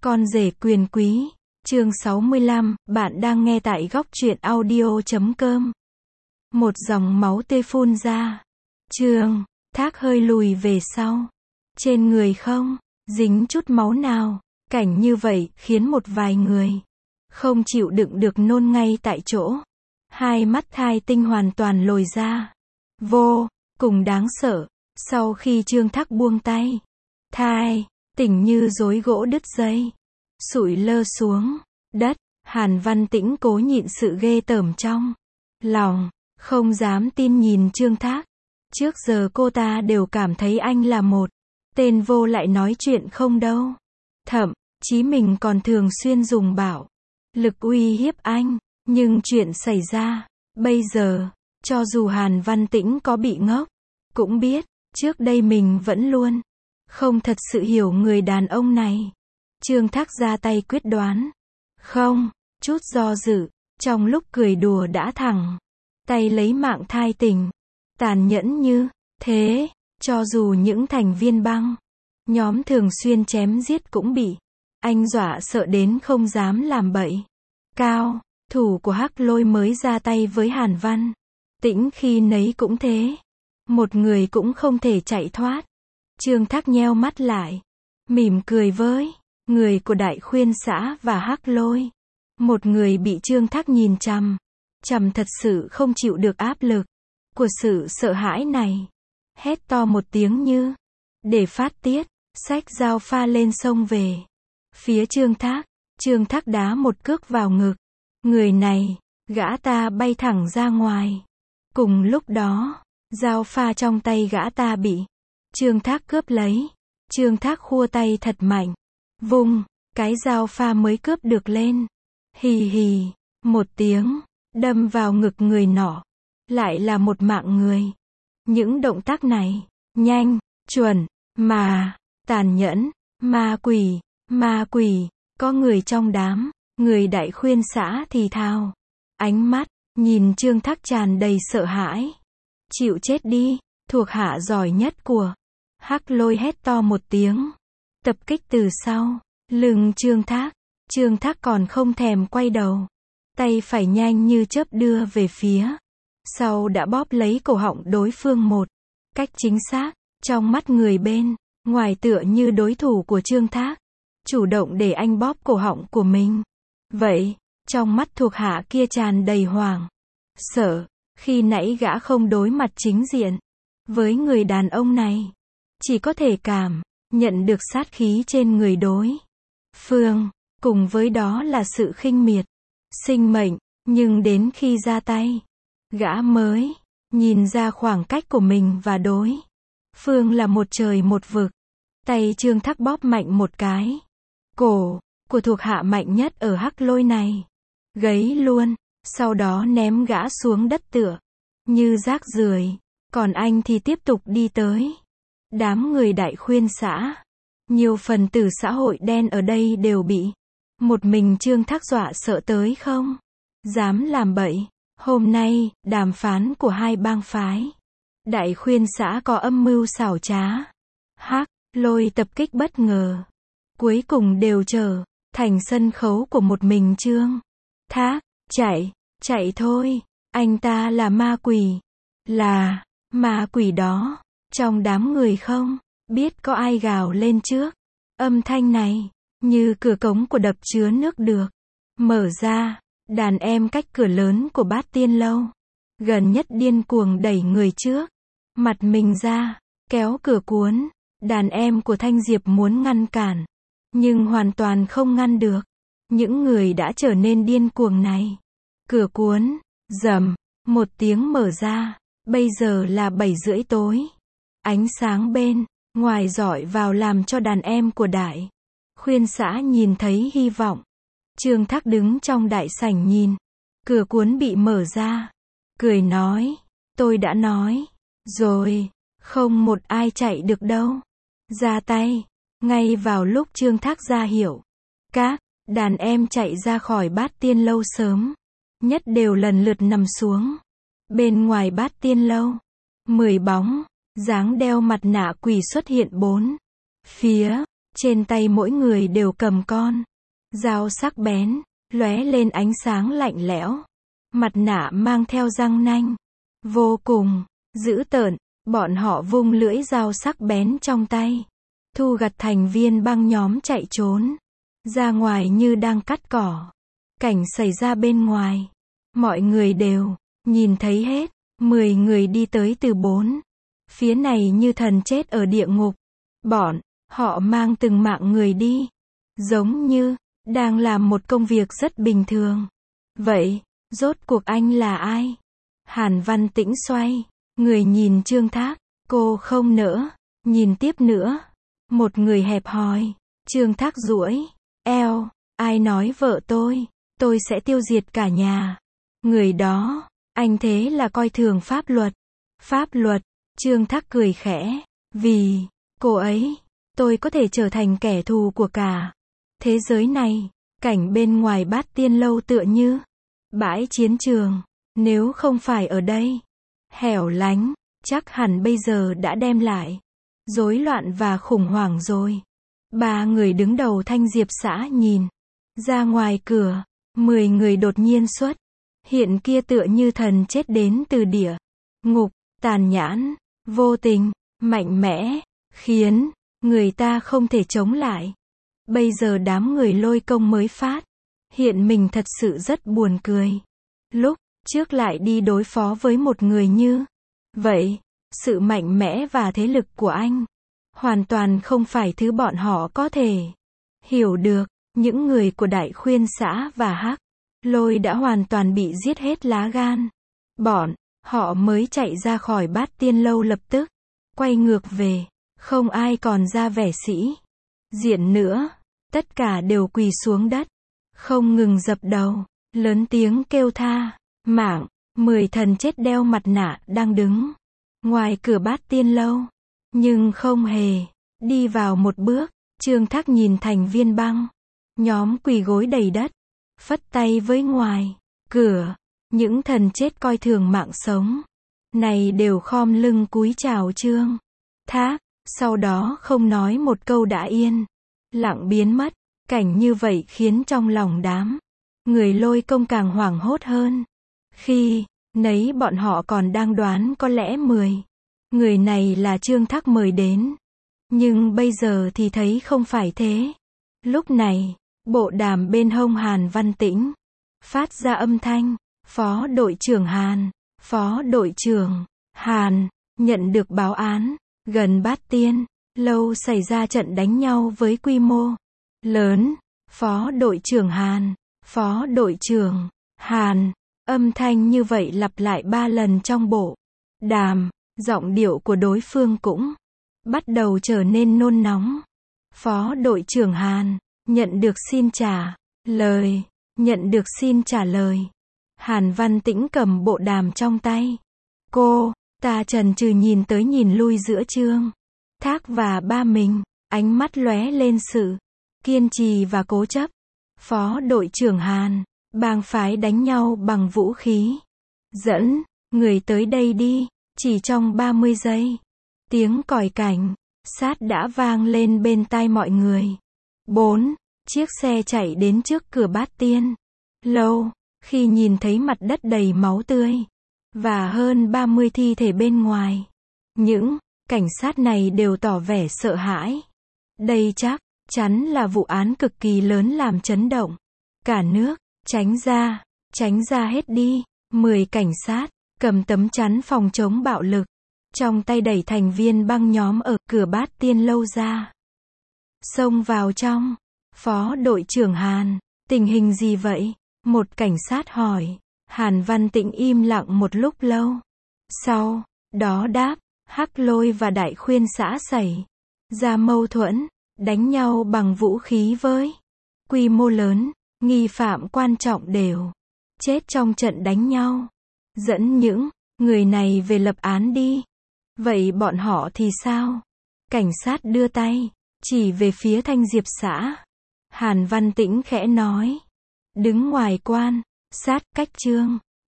Con rể quyền quý, chương 65, bạn đang nghe tại góc truyện audio.com. Một dòng máu tươi phun ra. Trương Thác hơi lùi về sau. Trên người không dính chút máu nào. Cảnh như vậy khiến một vài người không chịu đựng được nôn ngay tại chỗ. Hai mắt thai tinh hoàn toàn lồi ra. Vô cùng đáng sợ. Sau khi Trương Thác buông tay, thai tỉnh như rối gỗ đứt dây, sụi lơ xuống đất. Hàn Văn Tĩnh cố nhịn sự ghê tởm trong lòng, không dám tin nhìn Trương Thác. Trước giờ cô ta đều cảm thấy anh là một tên vô lại nói chuyện không đâu. Thậm chí mình còn thường xuyên dùng bạo lực uy hiếp anh. Nhưng chuyện xảy ra bây giờ, cho dù Hàn Văn Tĩnh có bị ngốc, cũng biết, trước đây mình vẫn luôn không thật sự hiểu người đàn ông này. Trương Thác ra tay quyết đoán, không chút do dự, trong lúc cười đùa đã thẳng tay lấy mạng thai tình. Tàn nhẫn như thế, cho dù những thành viên băng nhóm thường xuyên chém giết cũng bị anh dọa sợ đến không dám làm bậy. Cao thủ của Hắc Lôi mới ra tay với Hàn Văn Tĩnh khi nấy cũng thế, một người cũng không thể chạy thoát. Trương Thác nheo mắt lại, mỉm cười với người của Đại Khuyên xã và Hắc Lôi. Một người bị Trương Thác nhìn chằm chằm thật sự không chịu được áp lực của sự sợ hãi này, hét to một tiếng như để phát tiết, xách dao pha lên xông về phía Trương Thác. Trương Thác đá một cước vào ngực người này, gã ta bay thẳng ra ngoài. Cùng lúc đó, dao pha trong tay gã ta bị Trương Thác cướp lấy. Trương Thác khua tay thật mạnh, vung cái dao pha mới cướp được lên. Hì hì, một tiếng, đâm vào ngực người nọ. Lại là một mạng người. Những động tác này, nhanh, chuẩn, mà tàn nhẫn. Ma quỷ, có người trong đám người Đại Khuyên xã thì thào. Ánh mắt nhìn Trương Thác tràn đầy sợ hãi. Chịu chết đi, thuộc hạ giỏi nhất của Hắc Lôi hét to một tiếng, tập kích từ sau lưng Trương Thác. Trương Thác còn không thèm quay đầu, tay phải nhanh như chớp đưa về phía sau đã bóp lấy cổ họng đối phương một cách chính xác. Trong mắt người bên ngoài tựa như đối thủ của Trương Thác chủ động để anh bóp cổ họng của mình. Vậy, trong mắt thuộc hạ kia tràn đầy hoảng sợ. Khi nãy gã không đối mặt chính diện với người đàn ông này, chỉ có thể cảm nhận được sát khí trên người đối phương, cùng với đó là sự khinh miệt sinh mệnh. Nhưng đến khi ra tay, gã mới nhìn ra khoảng cách của mình và đối phương là một trời một vực. Tay Trương Thác bóp mạnh một cái cổ của thuộc hạ mạnh nhất ở Hắc Lôi này, gấy luôn, sau đó ném gã xuống đất tựa như rác rưởi. Còn anh thì tiếp tục đi tới đám người Đại Khuyên xã. Nhiều phần tử xã hội đen ở đây đều bị một mình Trương Thác dọa sợ tới không dám làm bậy. Hôm nay, đàm phán của hai bang phái Đại Khuyên xã có âm mưu xảo trá. Hắc Lôi tập kích bất ngờ, cuối cùng đều trở thành sân khấu của một mình Trương Thác. Chạy thôi, anh ta là ma quỷ. Là ma quỷ đó. Trong đám người không biết có ai gào lên trước. Âm thanh này như cửa cống của đập chứa nước được mở ra. Đàn em cách cửa lớn của Bát Tiên Lâu gần nhất điên cuồng đẩy người trước mặt mình ra, kéo cửa cuốn. Đàn em của Thanh Diệp muốn ngăn cản, nhưng hoàn toàn không ngăn được những người đã trở nên điên cuồng này. Cửa cuốn rầm một tiếng mở ra. Bây giờ là 7:30 tối. Ánh sáng bên ngoài rọi vào làm cho đàn em của Đại Khuyên xã nhìn thấy hy vọng. Trương Thác đứng trong đại sảnh nhìn cửa cuốn bị mở ra, cười nói, tôi đã nói rồi, không một ai chạy được đâu. Ra tay. Ngay vào lúc Trương Thác ra hiệu, các đàn em chạy ra khỏi Bát Tiên Lâu sớm nhất đều lần lượt nằm xuống. Bên ngoài Bát Tiên Lâu, 10 bóng dáng đeo mặt nạ quỷ xuất hiện bốn phía. Trên tay mỗi người đều cầm con dao sắc bén, lóe lên ánh sáng lạnh lẽo. Mặt nạ mang theo răng nanh, vô cùng dữ tợn. Bọn họ vung lưỡi dao sắc bén trong tay, thu gặt thành viên băng nhóm chạy trốn ra ngoài như đang cắt cỏ. Cảnh xảy ra bên ngoài, mọi người đều nhìn thấy hết. 10 người đi tới từ 4 phía này như thần chết ở địa ngục. Bọn họ mang từng mạng người đi, giống như đang làm một công việc rất bình thường. Vậy, rốt cuộc anh là ai? Hàn Văn Tĩnh xoay người nhìn Trương Thác, cô không nỡ nhìn tiếp nữa. Một người hẹp hòi. Trương Thác duỗi eo, ai nói vợ tôi sẽ tiêu diệt cả nhà. Người đó, anh thế là coi thường pháp luật. Pháp luật? Trương Thác cười khẽ, vì cô ấy, tôi có thể trở thành kẻ thù của cả thế giới này. Cảnh bên ngoài Bát Tiên Lâu tựa như bãi chiến trường, nếu không phải ở đây, hẻo lánh, chắc hẳn bây giờ đã đem lại rối loạn và khủng hoảng rồi. 3 người đứng đầu Thanh Diệp xã nhìn ra ngoài cửa, 10 người đột nhiên xuất hiện kia tựa như thần chết đến từ địa ngục, tàn nhẫn, vô tình, mạnh mẽ, khiến người ta không thể chống lại. Bây giờ đám người Lôi Công mới phát hiện mình thật sự rất buồn cười. Lúc trước lại đi đối phó với một người như vậy, sự mạnh mẽ và thế lực của anh hoàn toàn không phải thứ bọn họ có thể hiểu được. Những người của Đại Khuyên xã và Hắc Lôi đã hoàn toàn bị giết hết lá gan. Bọn họ mới chạy ra khỏi Bát Tiên Lâu lập tức quay ngược về, không ai còn ra vẻ sĩ diện nữa, tất cả đều quỳ xuống đất, không ngừng dập đầu, lớn tiếng kêu tha mạng. 10 thần chết đeo mặt nạ đang đứng ngoài cửa Bát Tiên Lâu, nhưng không hề đi vào một bước. Trương Thác nhìn thành viên băng nhóm quỳ gối đầy đất, phất tay với ngoài cửa. Những thần chết coi thường mạng sống này đều khom lưng cúi chào Trương Thác, sau đó không nói một câu đã yên lặng biến mất. Cảnh như vậy khiến trong lòng đám người Lôi Công càng hoảng hốt hơn. Khi nấy bọn họ còn đang đoán có lẽ 10 người này là Trương Thác mời đến, nhưng bây giờ thì thấy không phải thế. Lúc này, bộ đàm bên hông Hàn Văn Tĩnh phát ra âm thanh, Phó đội trưởng Hàn, Phó đội trưởng Hàn, nhận được báo án, gần Bát Tiên Lâu xảy ra trận đánh nhau với quy mô lớn. Phó đội trưởng Hàn, Phó đội trưởng Hàn. Âm thanh như vậy lặp lại 3 lần trong bộ đàm, giọng điệu của đối phương cũng bắt đầu trở nên nôn nóng. Phó đội trưởng Hàn, nhận được xin trả lời, nhận được xin trả lời. Hàn Văn Tĩnh cầm bộ đàm trong tay. Ta chần chừ nhìn tới nhìn lui giữa Trương Thác và ba mình, ánh mắt lóe lên sự kiên trì và cố chấp. Phó đội trưởng Hàn, bang phái đánh nhau bằng vũ khí. Dẫn người tới đây đi. Chỉ trong 30 giây, tiếng còi cảnh sát đã vang lên bên tai mọi người. 4 chiếc xe chạy đến trước cửa Bát Tiên Lâu. Khi nhìn thấy mặt đất đầy máu tươi và hơn 30 thi thể bên ngoài, những cảnh sát này đều tỏ vẻ sợ hãi. Đây chắc chắn là vụ án cực kỳ lớn làm chấn động cả nước. Tránh ra hết đi. 10 cảnh sát cầm tấm chắn phòng chống bạo lực trong tay đẩy thành viên băng nhóm ở cửa Bát Tiên Lâu ra, xông vào trong. Phó đội trưởng Hàn, tình hình gì vậy? Một cảnh sát hỏi. Hàn Văn Tĩnh im lặng một lúc lâu, sau đó đáp, Hắc Lôi và Đại Khuyên xã xảy ra mâu thuẫn, đánh nhau bằng vũ khí với quy mô lớn, nghi phạm quan trọng đều chết trong trận đánh nhau. Dẫn những người này về lập án đi. Vậy bọn họ thì sao? Cảnh sát đưa tay chỉ về phía Thanh Diệp xã. Hàn Văn Tĩnh khẽ nói, đứng ngoài quan sát cách Trương